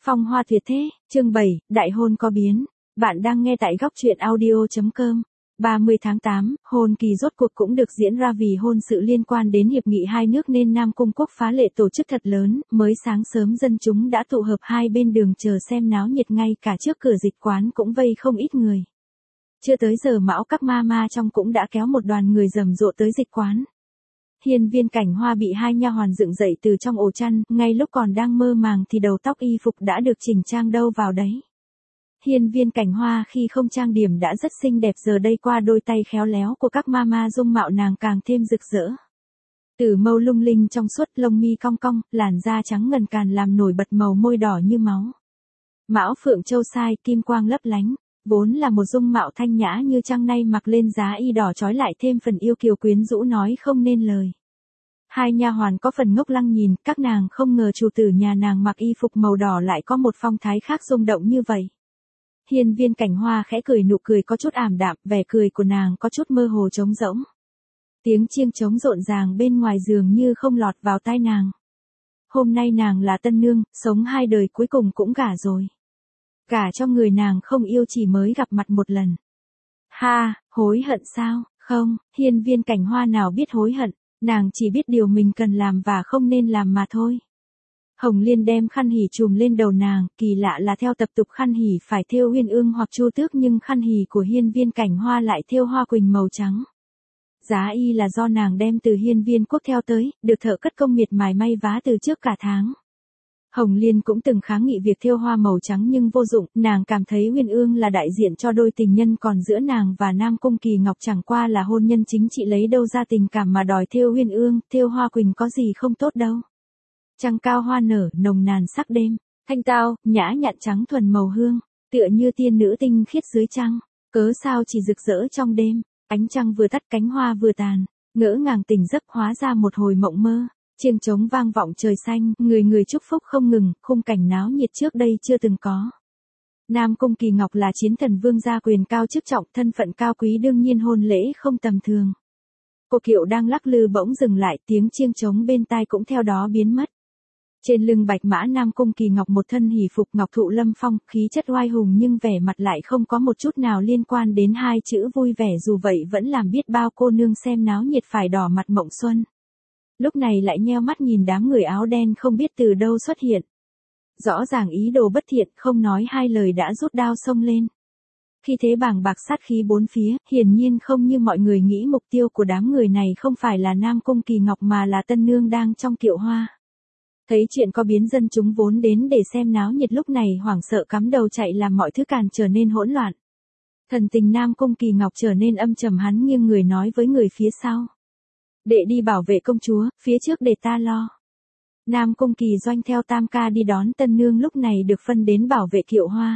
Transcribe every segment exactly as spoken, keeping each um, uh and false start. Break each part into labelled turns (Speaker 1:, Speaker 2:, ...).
Speaker 1: Phong hoa tuyệt thế, chương bảy, đại hôn có biến. Bạn đang nghe tại góc truyện audio chấm com. ba mươi tháng tám, hôn kỳ rốt cuộc cũng được diễn ra vì hôn sự liên quan đến hiệp nghị hai nước nên Nam Cung Quốc phá lệ tổ chức thật lớn, mới sáng sớm dân chúng đã tụ hợp hai bên đường chờ xem náo nhiệt, ngay cả trước cửa dịch quán cũng vây không ít người. Chưa tới giờ mão các ma ma trong cũng đã kéo một đoàn người rầm rộ tới dịch quán. Hiên Viên Cảnh Hoa bị hai nha hoàn dựng dậy từ trong ổ chăn, ngay lúc còn đang mơ màng thì đầu tóc y phục đã được chỉnh trang đâu vào đấy. Hiên Viên Cảnh Hoa khi không trang điểm đã rất xinh đẹp, giờ đây qua đôi tay khéo léo của các mama dung mạo nàng càng thêm rực rỡ. Từ mâu lung linh trong suốt, lông mi cong cong, làn da trắng ngần càn làm nổi bật màu môi đỏ như máu. Mão phượng châu sai, kim quang lấp lánh, vốn là một dung mạo thanh nhã như trăng, nay mặc lên giá y đỏ trói lại thêm phần yêu kiều quyến rũ nói không nên lời. Hai nha hoàn có phần ngốc lăng nhìn, các nàng không ngờ chủ tử nhà nàng mặc y phục màu đỏ lại có một phong thái khác rung động như vậy. Hiên Viên Cảnh Hoa khẽ cười, nụ cười có chút ảm đạm, vẻ cười của nàng có chút mơ hồ trống rỗng. Tiếng chiêng trống rộn ràng bên ngoài giường như không lọt vào tai nàng. Hôm nay nàng là tân nương, sống hai đời cuối cùng cũng gả rồi. Cả trong người nàng không yêu, chỉ mới gặp mặt một lần. Ha, hối hận sao? Không, Hiên Viên Cảnh Hoa nào biết hối hận, nàng chỉ biết điều mình cần làm và không nên làm mà thôi. Hồng Liên đem khăn hỉ trùm lên đầu nàng, kỳ lạ là theo tập tục khăn hỉ phải thêu uyên ương hoặc chu tước, nhưng khăn hỉ của Hiên Viên Cảnh Hoa lại thêu hoa quỳnh màu trắng. Giá y là do nàng đem từ Hiên Viên Quốc theo tới, được thợ cất công miệt mài may vá từ trước cả tháng. Hồng Liên cũng từng kháng nghị việc thêu hoa màu trắng nhưng vô dụng, nàng cảm thấy uyên ương là đại diện cho đôi tình nhân, còn giữa nàng và Nam Cung Kỳ Ngọc chẳng qua là hôn nhân chính trị, lấy đâu ra tình cảm mà đòi thêu uyên ương, thêu hoa quỳnh có gì không tốt đâu. Trăng cao hoa nở, nồng nàn sắc đêm, thanh tao, nhã nhặn trắng thuần màu hương, tựa như tiên nữ tinh khiết dưới trăng, cớ sao chỉ rực rỡ trong đêm, ánh trăng vừa tắt cánh hoa vừa tàn, ngỡ ngàng tỉnh giấc hóa ra một hồi mộng mơ. Chiêng trống vang vọng trời xanh, người người chúc phúc không ngừng, khung cảnh náo nhiệt trước đây chưa từng có. Nam Cung Kỳ Ngọc là chiến thần vương gia, quyền cao chức trọng, thân phận cao quý, đương nhiên hôn lễ không tầm thường. Cô kiệu đang lắc lư bỗng dừng lại, tiếng chiêng trống bên tai cũng theo đó biến mất. Trên lưng bạch mã Nam Cung Kỳ Ngọc một thân hỉ phục ngọc thụ lâm phong, khí chất oai hùng nhưng vẻ mặt lại không có một chút nào liên quan đến hai chữ vui vẻ, dù vậy vẫn làm biết bao cô nương xem náo nhiệt phải đỏ mặt mộng xuân. Lúc này lại nheo mắt nhìn đám người áo đen không biết từ đâu xuất hiện. Rõ ràng ý đồ bất thiện, không nói hai lời đã rút đao xông lên. Khi thế bàng bạc sát khí bốn phía, hiển nhiên không như mọi người nghĩ, mục tiêu của đám người này không phải là Nam Cung Kỳ Ngọc mà là tân nương đang trong kiệu hoa. Thấy chuyện có biến, dân chúng vốn đến để xem náo nhiệt lúc này hoảng sợ cắm đầu chạy, làm mọi thứ càng trở nên hỗn loạn. Thần tình Nam Cung Kỳ Ngọc trở nên âm trầm, hắn nghiêng người nói với người phía sau. Đệ đi bảo vệ công chúa, phía trước để ta lo. Nam Cung Kỳ Doanh theo tam ca đi đón tân nương lúc này được phân đến bảo vệ kiệu hoa.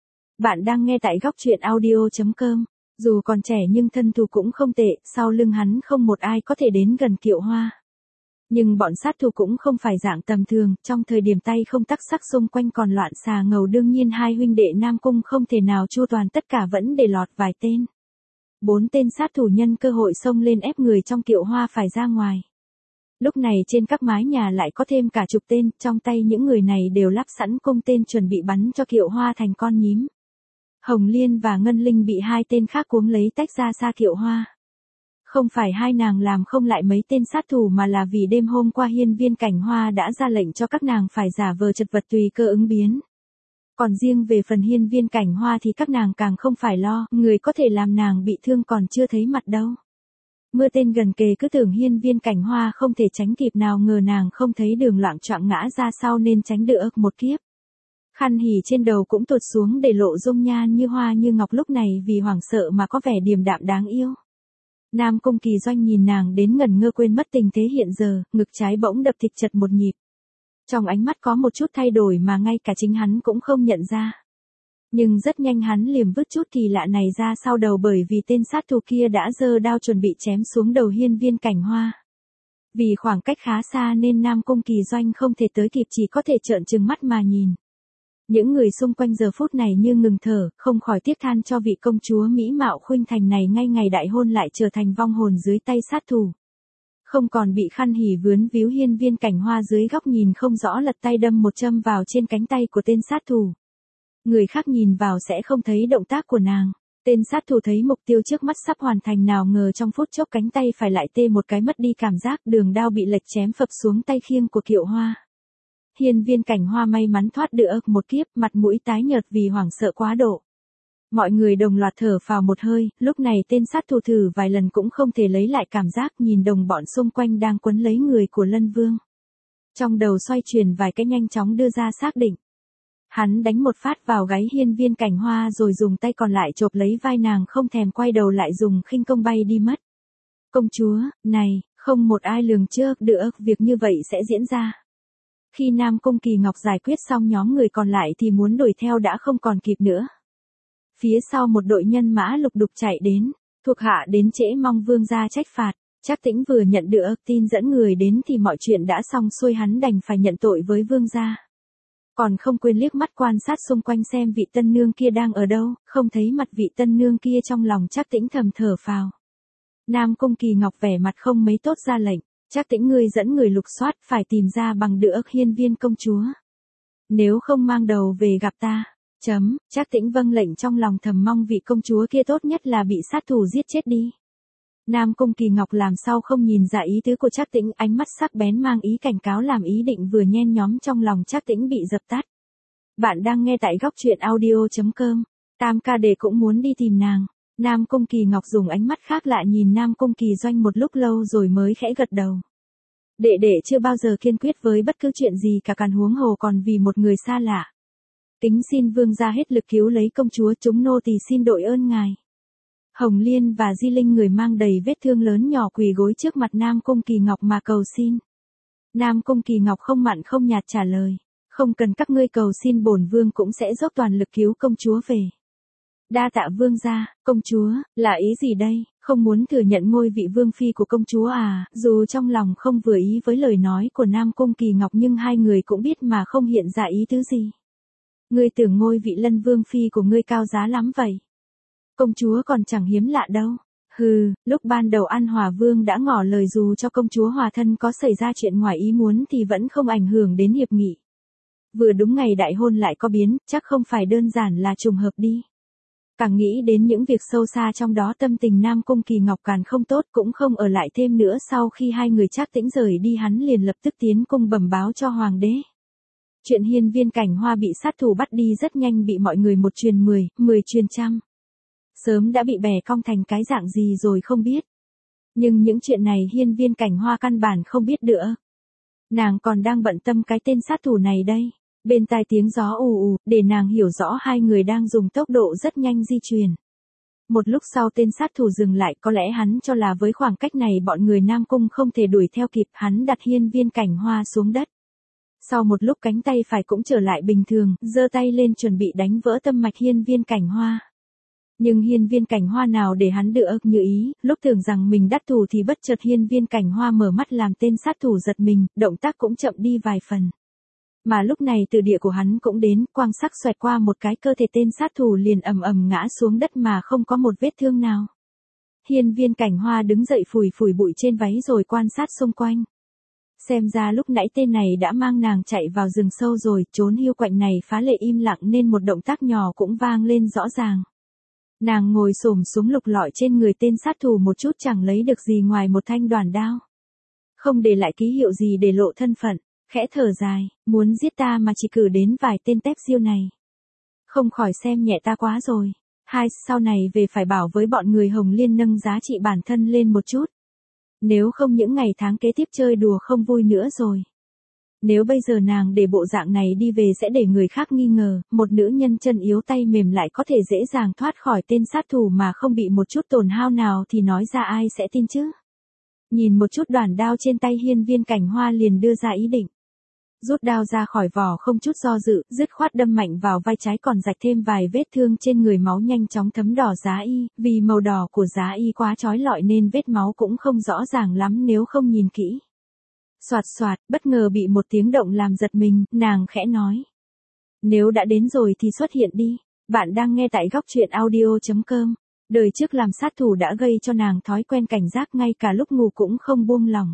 Speaker 1: Bạn đang nghe tại góc truyện audio chấm com. Dù còn trẻ nhưng thân thủ cũng không tệ, sau lưng hắn không một ai có thể đến gần kiệu hoa. Nhưng bọn sát thủ cũng không phải dạng tầm thường, trong thời điểm tay không tắc sắc xung quanh còn loạn xà ngầu, đương nhiên hai huynh đệ Nam Cung không thể nào chu toàn tất cả, vẫn để lọt vài tên. Bốn tên sát thủ nhân cơ hội xông lên ép người trong kiệu hoa phải ra ngoài. Lúc này trên các mái nhà lại có thêm cả chục tên, trong tay những người này đều lắp sẵn cung tên chuẩn bị bắn cho kiệu hoa thành con nhím. Hồng Liên và Ngân Linh bị hai tên khác cuống lấy tách ra xa kiệu hoa. Không phải hai nàng làm không lại mấy tên sát thủ mà là vì đêm hôm qua Hiên Viên Cảnh Hoa đã ra lệnh cho các nàng phải giả vờ chật vật tùy cơ ứng biến. Còn riêng về phần Hiên Viên Cảnh Hoa thì các nàng càng không phải lo, người có thể làm nàng bị thương còn chưa thấy mặt đâu. Mưa tên gần kề, cứ tưởng Hiên Viên Cảnh Hoa không thể tránh kịp, nào ngờ nàng không thấy đường, loạng choạng ngã ra sau nên tránh được một kiếp. Khăn hỉ trên đầu cũng tụt xuống để lộ dung nhan như hoa như ngọc, lúc này vì hoảng sợ mà có vẻ điềm đạm đáng yêu. Nam Cung Kỳ Doanh nhìn nàng đến ngẩn ngơ, quên mất tình thế hiện giờ, ngực trái bỗng đập thịch chật một nhịp. Trong ánh mắt có một chút thay đổi mà ngay cả chính hắn cũng không nhận ra. Nhưng rất nhanh hắn liềm vứt chút kỳ lạ này ra sau đầu, bởi vì tên sát thủ kia đã giơ đao chuẩn bị chém xuống đầu Hiên Viên Cảnh Hoa. Vì khoảng cách khá xa nên Nam Cung Kỳ Doanh không thể tới kịp, chỉ có thể trợn trừng mắt mà nhìn. Những người xung quanh giờ phút này như ngừng thở, không khỏi tiếc than cho vị công chúa mỹ mạo khuynh thành này, ngay ngày đại hôn lại trở thành vong hồn dưới tay sát thủ. Không còn bị khăn hỉ vướn víu, hiên viên cảnh hoa dưới góc nhìn không rõ lật tay đâm một châm vào trên cánh tay của tên sát thủ. Người khác nhìn vào sẽ không thấy động tác của nàng. Tên sát thủ thấy mục tiêu trước mắt sắp hoàn thành, nào ngờ trong phút chốc cánh tay phải lại tê một cái, mất đi cảm giác, đường đao bị lệch chém phập xuống tay khiêng của Kiệu Hoa. Hiên viên cảnh hoa may mắn thoát được một kiếp, mặt mũi tái nhợt vì hoảng sợ quá độ. Mọi người đồng loạt thở phào một hơi, lúc này tên sát thủ thử vài lần cũng không thể lấy lại cảm giác, nhìn đồng bọn xung quanh đang quấn lấy người của Lân Vương. Trong đầu xoay chuyển vài cái, nhanh chóng đưa ra xác định. Hắn đánh một phát vào gáy hiên viên cảnh hoa rồi dùng tay còn lại chộp lấy vai nàng, không thèm quay đầu lại dùng khinh công bay đi mất. Công chúa, này, không một ai lường trước được việc như vậy sẽ diễn ra. Khi Nam Cung Kỳ Ngọc giải quyết xong nhóm người còn lại thì muốn đuổi theo đã không còn kịp nữa. Phía sau một đội nhân mã lục đục chạy đến, thuộc hạ đến trễ mong vương gia trách phạt. Trác Tĩnh vừa nhận được tin dẫn người đến thì mọi chuyện đã xong xuôi, hắn đành phải nhận tội với vương gia. Còn không quên liếc mắt quan sát xung quanh xem vị tân nương kia đang ở đâu, không thấy mặt vị tân nương kia, trong lòng Trác Tĩnh thầm thở phào. Nam Cung Kỳ Ngọc vẻ mặt không mấy tốt ra lệnh, Trác Tĩnh ngươi dẫn người lục soát, phải tìm ra bằng được hiên viên công chúa. Nếu không mang đầu về gặp ta. Chấm, Trác Tĩnh vâng lệnh, trong lòng thầm mong vị công chúa kia tốt nhất là bị sát thủ giết chết đi. Nam Cung Kỳ Ngọc làm sao không nhìn ra ý tứ của Trác Tĩnh, ánh mắt sắc bén mang ý cảnh cáo, làm ý định vừa nhen nhóm trong lòng Trác Tĩnh bị dập tắt. Bạn đang nghe tại góc truyện audio chấm com. Tam ca đệ cũng muốn đi tìm nàng. Nam Cung Kỳ Ngọc dùng ánh mắt khác lạ nhìn Nam Cung Kỳ Doanh một lúc lâu rồi mới khẽ gật đầu. Đệ đệ chưa bao giờ kiên quyết với bất cứ chuyện gì cả, càng huống hồ còn vì một người xa lạ. Kính xin vương gia hết lực cứu lấy công chúa, chúng nô tỳ xin đội ơn ngài. Hồng Liên và Di Linh người mang đầy vết thương lớn nhỏ quỳ gối trước mặt Nam Cung Kỳ Ngọc mà cầu xin. Nam Cung Kỳ Ngọc không mặn không nhạt trả lời, không cần các ngươi cầu xin, bổn vương cũng sẽ dốc toàn lực cứu công chúa về. Đa tạ vương gia. Công chúa, là ý gì đây, không muốn thừa nhận ngôi vị vương phi của công chúa à? Dù trong lòng không vừa ý với lời nói của Nam Cung Kỳ Ngọc nhưng hai người cũng biết mà không hiện ra ý tứ gì. Ngươi tưởng ngôi vị Lân Vương phi của ngươi cao giá lắm vậy? Công chúa còn chẳng hiếm lạ đâu. Hừ, lúc ban đầu An Hòa Vương đã ngỏ lời dù cho công chúa hòa thân có xảy ra chuyện ngoài ý muốn thì vẫn không ảnh hưởng đến hiệp nghị. Vừa đúng ngày đại hôn lại có biến, chắc không phải đơn giản là trùng hợp đi. Càng nghĩ đến những việc sâu xa trong đó, tâm tình Nam Cung Kỳ Ngọc càng không tốt, cũng không ở lại thêm nữa. Sau khi hai người Trác Tĩnh rời đi, hắn liền lập tức tiến cung bẩm báo cho hoàng đế. Chuyện hiên viên cảnh hoa bị sát thủ bắt đi rất nhanh bị mọi người một truyền mười, mười truyền trăm. Sớm đã bị bẻ cong thành cái dạng gì rồi không biết. Nhưng những chuyện này hiên viên cảnh hoa căn bản không biết nữa. Nàng còn đang bận tâm cái tên sát thủ này đây. Bên tai tiếng gió ù ù, để nàng hiểu rõ hai người đang dùng tốc độ rất nhanh di chuyển. Một lúc sau tên sát thủ dừng lại, có lẽ hắn cho là với khoảng cách này bọn người Nam Cung không thể đuổi theo kịp, hắn đặt hiên viên cảnh hoa xuống đất. Sau một lúc cánh tay phải cũng trở lại bình thường, giơ tay lên chuẩn bị đánh vỡ tâm mạch hiên viên cảnh hoa. Nhưng hiên viên cảnh hoa nào để hắn được như ý, lúc tưởng rằng mình đắc thủ thì bất chợt hiên viên cảnh hoa mở mắt làm tên sát thủ giật mình, động tác cũng chậm đi vài phần. Mà lúc này từ địa của hắn cũng đến, quang sắc xoẹt qua một cái, cơ thể tên sát thủ liền ầm ầm ngã xuống đất mà không có một vết thương nào. Hiên viên cảnh hoa đứng dậy phủi phủi bụi trên váy rồi quan sát xung quanh. Xem ra lúc nãy tên này đã mang nàng chạy vào rừng sâu rồi, trốn hiu quạnh này phá lệ im lặng nên một động tác nhỏ cũng vang lên rõ ràng. Nàng ngồi xổm xuống lục lọi trên người tên sát thủ một chút, chẳng lấy được gì ngoài một thanh đoàn đao. Không để lại ký hiệu gì để lộ thân phận, khẽ thở dài, muốn giết ta mà chỉ cử đến vài tên tép diêu này. Không khỏi xem nhẹ ta quá rồi. Hai, sau này về phải bảo với bọn người Hồng Liên nâng giá trị bản thân lên một chút. Nếu không những ngày tháng kế tiếp chơi đùa không vui nữa rồi. Nếu bây giờ nàng để bộ dạng này đi về sẽ để người khác nghi ngờ, một nữ nhân chân yếu tay mềm lại có thể dễ dàng thoát khỏi tên sát thủ mà không bị một chút tổn hao nào thì nói ra ai sẽ tin chứ. Nhìn một chút đoàn đao trên tay hiên viên cảnh hoa liền đưa ra ý định. Rút đao ra khỏi vỏ không chút do dự, dứt khoát đâm mạnh vào vai trái, còn rạch thêm vài vết thương trên người, máu nhanh chóng thấm đỏ giá y, vì màu đỏ của giá y quá chói lọi nên vết máu cũng không rõ ràng lắm nếu không nhìn kỹ. Soạt soạt, bất ngờ bị một tiếng động làm giật mình, nàng khẽ nói. Nếu đã đến rồi thì xuất hiện đi. Bạn đang nghe tại góc truyện audio chấm com. Đời trước làm sát thủ đã gây cho nàng thói quen cảnh giác, ngay cả lúc ngủ cũng không buông lỏng.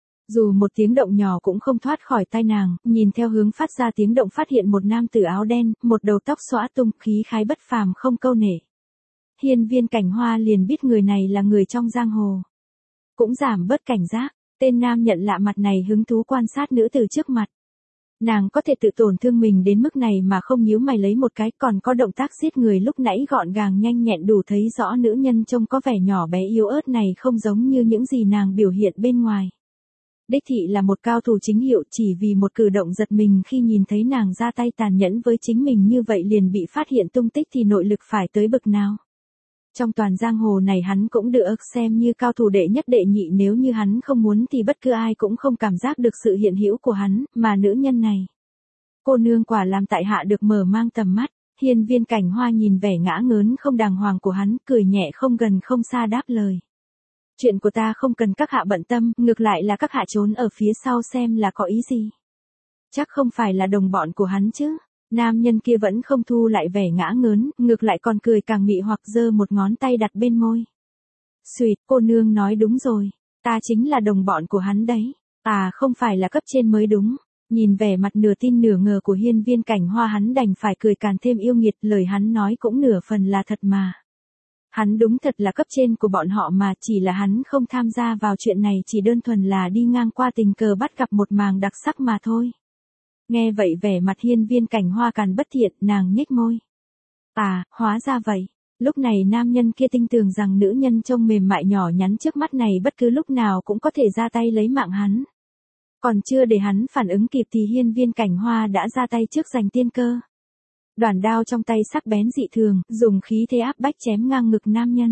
Speaker 1: Dù một tiếng động nhỏ cũng không thoát khỏi tai nàng, nhìn theo hướng phát ra tiếng động phát hiện một nam tử áo đen, một đầu tóc xõa tung, khí khái bất phàm không câu nể. Hiên Viên Cảnh Hoa liền biết người này là người trong giang hồ. Cũng giảm bớt cảnh giác, tên nam nhận lạ mặt này hứng thú quan sát nữ tử trước mặt. Nàng có thể tự tổn thương mình đến mức này mà không nhíu mày lấy một cái, còn có động tác giết người lúc nãy gọn gàng nhanh nhẹn, đủ thấy rõ nữ nhân trông có vẻ nhỏ bé yếu ớt này không giống như những gì nàng biểu hiện bên ngoài. Đích thị là một cao thủ chính hiệu, chỉ vì một cử động giật mình khi nhìn thấy nàng ra tay tàn nhẫn với chính mình như vậy liền bị phát hiện tung tích thì nội lực phải tới bực nào. Trong toàn giang hồ này hắn cũng được xem như cao thủ đệ nhất đệ nhị, nếu như hắn không muốn thì bất cứ ai cũng không cảm giác được sự hiện hữu của hắn, mà nữ nhân này. Cô nương quả làm tại hạ được mở mang tầm mắt. Hiên Viên Cảnh Hoa nhìn vẻ ngã ngớn không đàng hoàng của hắn, cười nhẹ không gần không xa đáp lời. Chuyện của ta không cần các hạ bận tâm, ngược lại là các hạ trốn ở phía sau xem là có ý gì. Chắc không phải là đồng bọn của hắn chứ. Nam nhân kia vẫn không thu lại vẻ ngã ngớn, ngược lại còn cười càng mị hoặc giơ một ngón tay đặt bên môi. Xuyệt, cô nương nói đúng rồi, ta chính là đồng bọn của hắn đấy. À không phải là cấp trên mới đúng. Nhìn vẻ mặt nửa tin nửa ngờ của Hiên Viên Cảnh Hoa, hắn đành phải cười càng thêm yêu nghiệt, lời hắn nói cũng nửa phần là thật mà. Hắn đúng thật là cấp trên của bọn họ mà, chỉ là hắn không tham gia vào chuyện này, chỉ đơn thuần là đi ngang qua tình cờ bắt gặp một màn đặc sắc mà thôi. Nghe vậy vẻ mặt Hiên Viên Cảnh Hoa càng bất thiện, nàng nhếch môi. À, hóa ra vậy. Lúc này nam nhân kia tin tưởng rằng nữ nhân trông mềm mại nhỏ nhắn trước mắt này bất cứ lúc nào cũng có thể ra tay lấy mạng hắn. Còn chưa để hắn phản ứng kịp thì Hiên Viên Cảnh Hoa đã ra tay trước giành tiên cơ. Đoản đao trong tay sắc bén dị thường, dùng khí thế áp bách chém ngang ngực nam nhân.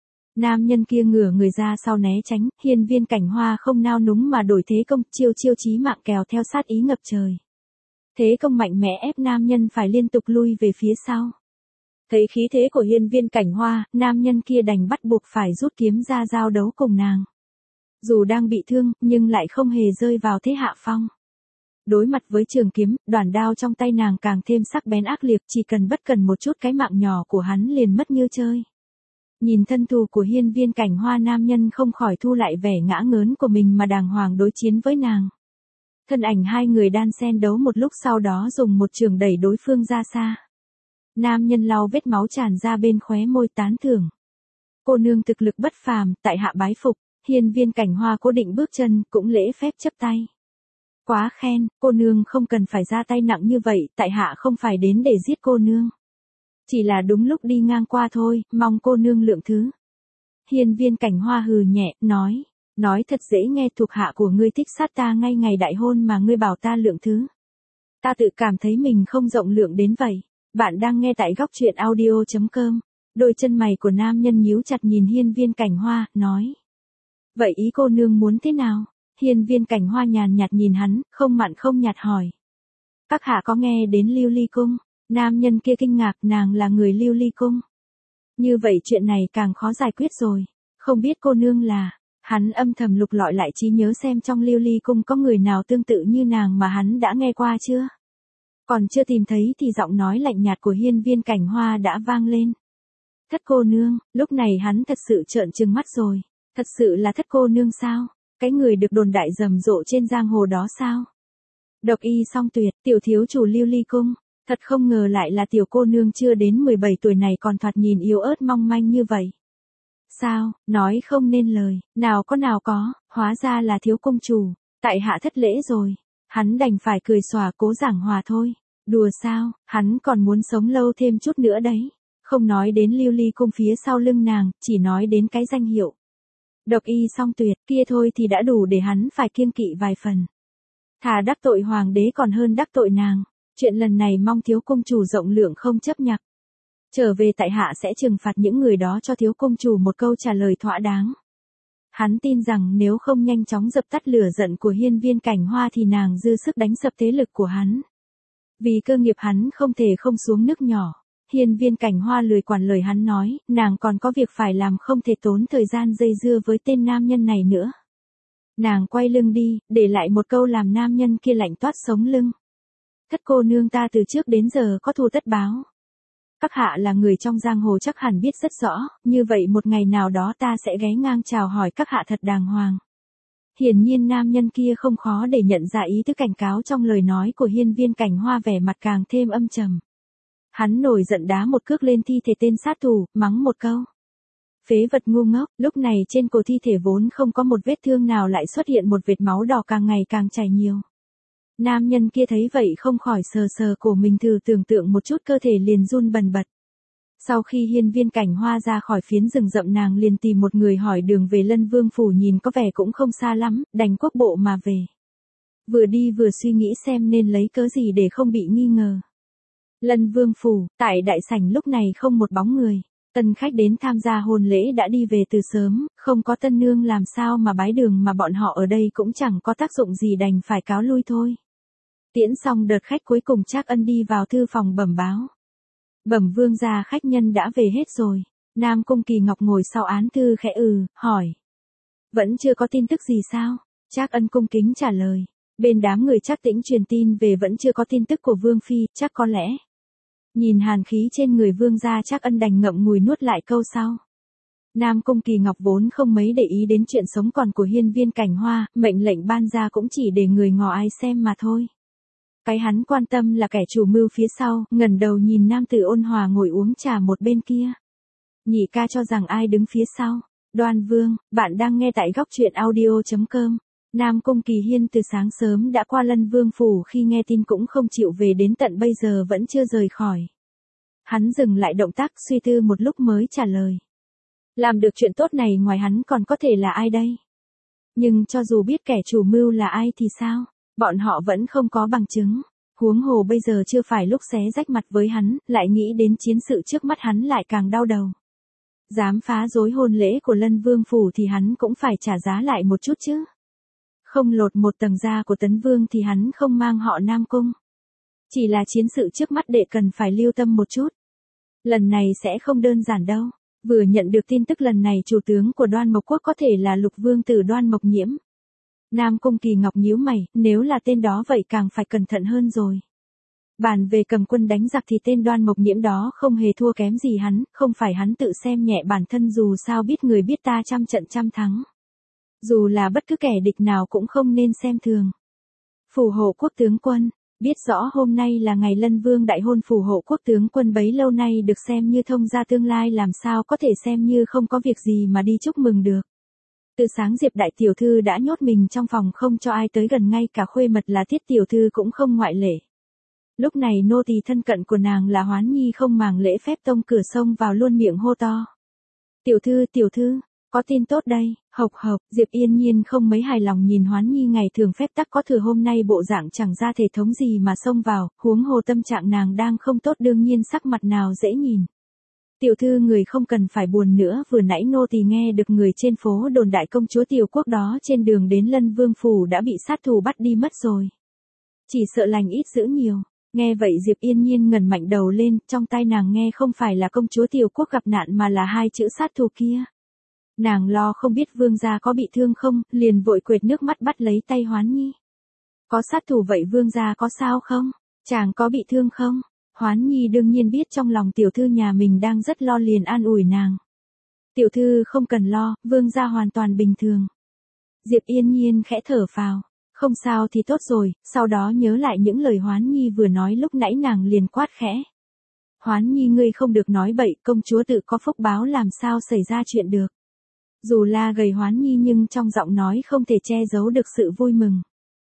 Speaker 1: Nam nhân kia ngửa người ra sau né tránh, Hiên Viên Cảnh Hoa không nao núng mà đổi thế công, chiêu chiêu chí mạng kéo theo sát ý ngập trời. Thế công mạnh mẽ ép nam nhân phải liên tục lui về phía sau. Thấy khí thế của Hiên Viên Cảnh Hoa, nam nhân kia đành bắt buộc phải rút kiếm ra giao đấu cùng nàng. Dù đang bị thương, nhưng lại không hề rơi vào thế hạ phong. Đối mặt với trường kiếm, đoản đao trong tay nàng càng thêm sắc bén ác liệt, chỉ cần bất cần một chút cái mạng nhỏ của hắn liền mất như chơi. Nhìn thân thù của Hiên Viên Cảnh Hoa, nam nhân không khỏi thu lại vẻ ngã ngớn của mình mà đàng hoàng đối chiến với nàng. Thân ảnh hai người đan xen đấu một lúc, sau đó dùng một trường đẩy đối phương ra xa. Nam nhân lau vết máu tràn ra bên khóe môi tán thưởng. Cô nương thực lực bất phàm, tại hạ bái phục. Hiên Viên Cảnh Hoa cố định bước chân, cũng lễ phép chấp tay. Quá khen, cô nương không cần phải ra tay nặng như vậy, tại hạ không phải đến để giết cô nương. Chỉ là đúng lúc đi ngang qua thôi, mong cô nương lượng thứ. Hiên Viên Cảnh Hoa hừ nhẹ, nói. Nói thật dễ nghe, thuộc hạ của ngươi thích sát ta ngay ngày đại hôn mà ngươi bảo ta lượng thứ. Ta tự cảm thấy mình không rộng lượng đến vậy. Bạn đang nghe tại góc truyện audio chấm com. Đôi chân mày của nam nhân nhíu chặt nhìn Hiên Viên Cảnh Hoa, nói. Vậy ý cô nương muốn thế nào? Hiên Viên Cảnh Hoa nhàn nhạt nhìn hắn, không mặn không nhạt hỏi. Các hạ có nghe đến Lưu Ly Cung? Nam nhân kia kinh ngạc, nàng là người Lưu Ly Cung. Như vậy chuyện này càng khó giải quyết rồi. Không biết cô nương là... Hắn âm thầm lục lọi lại trí nhớ xem trong Lưu Ly Cung có người nào tương tự như nàng mà hắn đã nghe qua chưa. Còn chưa tìm thấy thì giọng nói lạnh nhạt của Hiên Viên Cảnh Hoa đã vang lên. Thất cô nương, lúc này hắn thật sự trợn trừng mắt rồi. Thật sự là thất cô nương sao? Cái người được đồn đại rầm rộ trên giang hồ đó sao? Độc y song tuyệt, tiểu thiếu chủ Lưu Ly Cung. Thật không ngờ lại là tiểu cô nương chưa đến mười bảy tuổi này còn thoạt nhìn yếu ớt mong manh như vậy. Sao, nói không nên lời, nào có nào có, hóa ra là thiếu công chủ, tại hạ thất lễ rồi. Hắn đành phải cười xòa cố giảng hòa thôi. Đùa sao, hắn còn muốn sống lâu thêm chút nữa đấy. Không nói đến Lưu Ly Cung phía sau lưng nàng, chỉ nói đến cái danh hiệu. Độc y song tuyệt kia thôi thì đã đủ để hắn phải kiêng kỵ vài phần. Thà đắc tội hoàng đế còn hơn đắc tội nàng. Chuyện lần này mong thiếu công chủ rộng lượng không chấp nhặt. Trở về tại hạ sẽ trừng phạt những người đó cho thiếu công chủ một câu trả lời thỏa đáng. Hắn tin rằng nếu không nhanh chóng dập tắt lửa giận của Hiên Viên Cảnh Hoa thì nàng dư sức đánh sập thế lực của hắn. Vì cơ nghiệp hắn không thể không xuống nước nhỏ. Hiên Viên Cảnh Hoa lười quản lời hắn nói, nàng còn có việc phải làm, không thể tốn thời gian dây dưa với tên nam nhân này nữa. Nàng quay lưng đi, để lại một câu làm nam nhân kia lạnh toát sống lưng. Thất cô nương ta từ trước đến giờ có thù tất báo. Các hạ là người trong giang hồ chắc hẳn biết rất rõ, như vậy một ngày nào đó ta sẽ ghé ngang chào hỏi các hạ thật đàng hoàng. Hiển nhiên nam nhân kia không khó để nhận ra ý tứ cảnh cáo trong lời nói của Hiên Viên Cảnh Hoa, vẻ mặt càng thêm âm trầm. Hắn nổi giận đá một cước lên thi thể tên sát thủ, mắng một câu. Phế vật ngu ngốc. Lúc này trên cổ thi thể vốn không có một vết thương nào lại xuất hiện một vệt máu đỏ càng ngày càng chảy nhiều. Nam nhân kia thấy vậy không khỏi sờ sờ cổ mình, thử tưởng tượng một chút cơ thể liền run bần bật. Sau khi Hiên Viên Cảnh Hoa ra khỏi phiến rừng rậm, nàng liền tìm một người hỏi đường về Lân Vương Phủ, nhìn có vẻ cũng không xa lắm, đành quốc bộ mà về. Vừa đi vừa suy nghĩ xem nên lấy cớ gì để không bị nghi ngờ. Lân Vương Phủ, tại đại sảnh lúc này không một bóng người. Tân khách đến tham gia hôn lễ đã đi về từ sớm, không có tân nương làm sao mà bái đường, mà bọn họ ở đây cũng chẳng có tác dụng gì, đành phải cáo lui thôi. Tiễn xong đợt khách cuối cùng, Trác Ân đi vào thư phòng bẩm báo. Bẩm vương gia, khách nhân đã về hết rồi. Nam Cung Kỳ Ngọc ngồi sau án thư khẽ ừ, hỏi. Vẫn chưa có tin tức gì sao? Trác Ân cung kính trả lời. Bên đám người Trác Tĩnh truyền tin về vẫn chưa có tin tức của Vương Phi, chắc có lẽ. Nhìn hàn khí trên người vương gia, Trác Ân đành ngậm ngùi nuốt lại câu sau. Nam Cung Kỳ Ngọc vốn không mấy để ý đến chuyện sống còn của Hiên Viên Cảnh Hoa, mệnh lệnh ban ra cũng chỉ để người ngó ai xem mà thôi. Cái hắn quan tâm là kẻ chủ mưu phía sau, ngẩng đầu nhìn nam tử ôn hòa ngồi uống trà một bên kia. Nhị ca cho rằng ai đứng phía sau? Đoan Vương, bạn đang nghe tại góc truyện audio chấm com. Nam Cung Kỳ Hiên từ sáng sớm đã qua Lân Vương Phủ, khi nghe tin cũng không chịu về, đến tận bây giờ vẫn chưa rời khỏi. Hắn dừng lại động tác, suy tư một lúc mới trả lời. Làm được chuyện tốt này ngoài hắn còn có thể là ai đây? Nhưng cho dù biết kẻ chủ mưu là ai thì sao? Bọn họ vẫn không có bằng chứng. Huống hồ bây giờ chưa phải lúc xé rách mặt với hắn, lại nghĩ đến chiến sự trước mắt hắn lại càng đau đầu. Dám phá rối hôn lễ của Lân Vương Phủ thì hắn cũng phải trả giá lại một chút chứ. Không lột một tầng da của Tấn Vương thì hắn không mang họ Nam Cung. Chỉ là chiến sự trước mắt đệ cần phải lưu tâm một chút. Lần này sẽ không đơn giản đâu. Vừa nhận được tin tức lần này chủ tướng của Đoan Mộc Quốc có thể là Lục Vương tử Đoan Mộc Nhiễm. Nam Cung Kỳ Ngọc nhíu mày, nếu là tên đó vậy càng phải cẩn thận hơn rồi. Bàn về cầm quân đánh giặc thì tên Đoan Mộc Nhiễm đó không hề thua kém gì hắn, không phải hắn tự xem nhẹ bản thân, dù sao biết người biết ta trăm trận trăm thắng. Dù là bất cứ kẻ địch nào cũng không nên xem thường. Phù hộ quốc tướng quân, biết rõ hôm nay là ngày Lân Vương đại hôn, phù hộ quốc tướng quân bấy lâu nay được xem như thông gia tương lai, làm sao có thể xem như không có việc gì mà đi chúc mừng được. Từ sáng Diệp đại tiểu thư đã nhốt mình trong phòng không cho ai tới gần, ngay cả khuê mật là Thiết tiểu thư cũng không ngoại lệ. Lúc này nô tỳ thân cận của nàng là Hoán Nhi không màng lễ phép tông cửa xông vào luôn, miệng hô to. Tiểu thư, tiểu thư, có tin tốt đây. Hộc hộc, Diệp Yên Nhiên không mấy hài lòng nhìn Hoán Nhi ngày thường phép tắc có thừa, hôm nay bộ dạng chẳng ra thể thống gì mà xông vào, huống hồ tâm trạng nàng đang không tốt, đương nhiên sắc mặt nào dễ nhìn. Tiểu thư người không cần phải buồn nữa, vừa nãy nô tỳ nghe được người trên phố đồn đại công chúa Tiểu Quốc đó trên đường đến Lân Vương Phủ đã bị sát thủ bắt đi mất rồi. Chỉ sợ lành ít dữ nhiều. Nghe vậy Diệp Yên Nhiên ngẩng mạnh đầu lên, trong tai nàng nghe không phải là công chúa Tiểu Quốc gặp nạn mà là hai chữ sát thủ kia. Nàng lo không biết vương gia có bị thương không, liền vội quệt nước mắt bắt lấy tay Hoán Nhi. Có sát thủ vậy vương gia có sao không? Chàng có bị thương không? Hoán Nhi đương nhiên biết trong lòng tiểu thư nhà mình đang rất lo, liền an ủi nàng. Tiểu thư không cần lo, vương gia hoàn toàn bình thường. Diệp Yên Nhiên khẽ thở phào. Không sao thì tốt rồi, sau đó nhớ lại những lời Hoán Nhi vừa nói lúc nãy, nàng liền quát khẽ. Hoán Nhi ngươi không được nói bậy, công chúa tự có phúc báo, làm sao xảy ra chuyện được. Dù là gầy Hoán Nhi nhưng trong giọng nói không thể che giấu được sự vui mừng.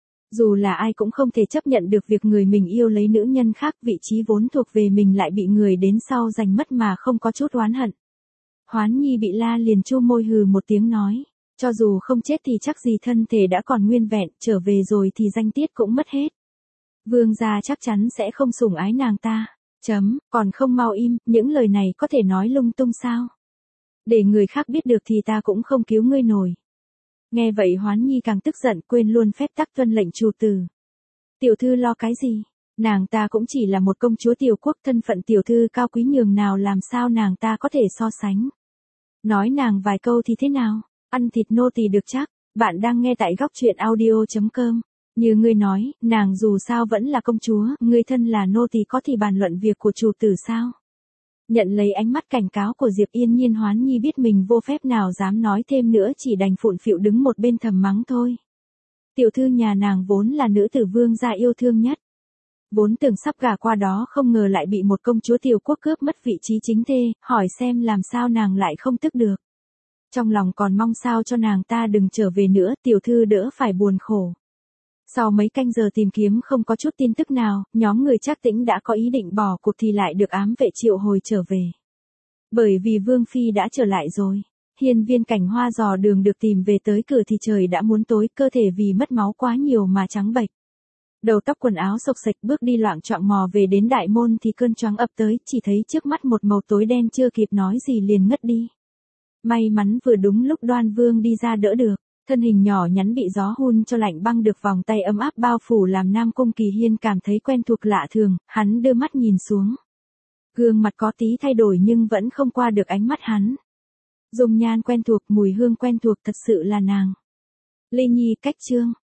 Speaker 1: Dù là ai cũng không thể chấp nhận được việc người mình yêu lấy nữ nhân khác, vị trí vốn thuộc về mình lại bị người đến sau giành mất mà không có chút oán hận. Hoán Nhi bị la liền chu môi hừ một tiếng nói, cho dù không chết thì chắc gì thân thể đã còn nguyên vẹn, trở về rồi thì danh tiết cũng mất hết. Vương gia chắc chắn sẽ không sủng ái nàng ta. Chấm, còn không mau im, những lời này có thể nói lung tung sao? Để người khác biết được thì ta cũng không cứu ngươi nổi. Nghe vậy Hoán Nhi càng tức giận, quên luôn phép tắc tuân lệnh chủ tử. Tiểu thư lo cái gì? Nàng ta cũng chỉ là một công chúa Tiểu Quốc, thân phận tiểu thư cao quý nhường nào, làm sao nàng ta có thể so sánh. Nói nàng vài câu thì thế nào? Ăn thịt nô tỳ được chắc. Bạn đang nghe tại góc truyện audio chấm com. Như ngươi nói, nàng dù sao vẫn là công chúa, ngươi thân là nô tỳ có thì bàn luận việc của chủ tử sao? Nhận lấy ánh mắt cảnh cáo của Diệp Yên Nhiên, Hoán Nhi biết mình vô phép nào dám nói thêm nữa, chỉ đành phụn phịu đứng một bên thầm mắng thôi. Tiểu thư nhà nàng vốn là nữ tử vương gia yêu thương nhất. Vốn tưởng sắp gả qua đó không ngờ lại bị một công chúa tiểu quốc cướp mất vị trí chính thê, hỏi xem làm sao nàng lại không tức được. Trong lòng còn mong sao cho nàng ta đừng trở về nữa, tiểu thư đỡ phải buồn khổ. Sau mấy canh giờ tìm kiếm không có chút tin tức nào, nhóm người Trác Tĩnh đã có ý định bỏ cuộc thì lại được ám vệ triệu hồi trở về. Bởi vì Vương Phi đã trở lại rồi. Hiên viên Cảnh Hoa dò đường được tìm về tới cửa thì trời đã muốn tối, cơ thể vì mất máu quá nhiều mà trắng bệch. Đầu tóc quần áo xộc xệch, bước đi loạng choạng mò về đến đại môn thì cơn choáng ập tới, chỉ thấy trước mắt một màu tối đen, chưa kịp nói gì liền ngất đi. May mắn vừa đúng lúc Đoan Vương đi ra đỡ được, thân hình nhỏ nhắn bị gió hun cho lạnh băng được vòng tay ấm áp bao phủ làm Nam Cung Kỳ Hiên cảm thấy quen thuộc lạ thường, hắn đưa mắt nhìn xuống. Gương mặt có tí thay đổi nhưng vẫn không qua được ánh mắt hắn. Dung nhan quen thuộc, mùi hương quen thuộc, thật sự là nàng. Lê Nhi Cách Chương.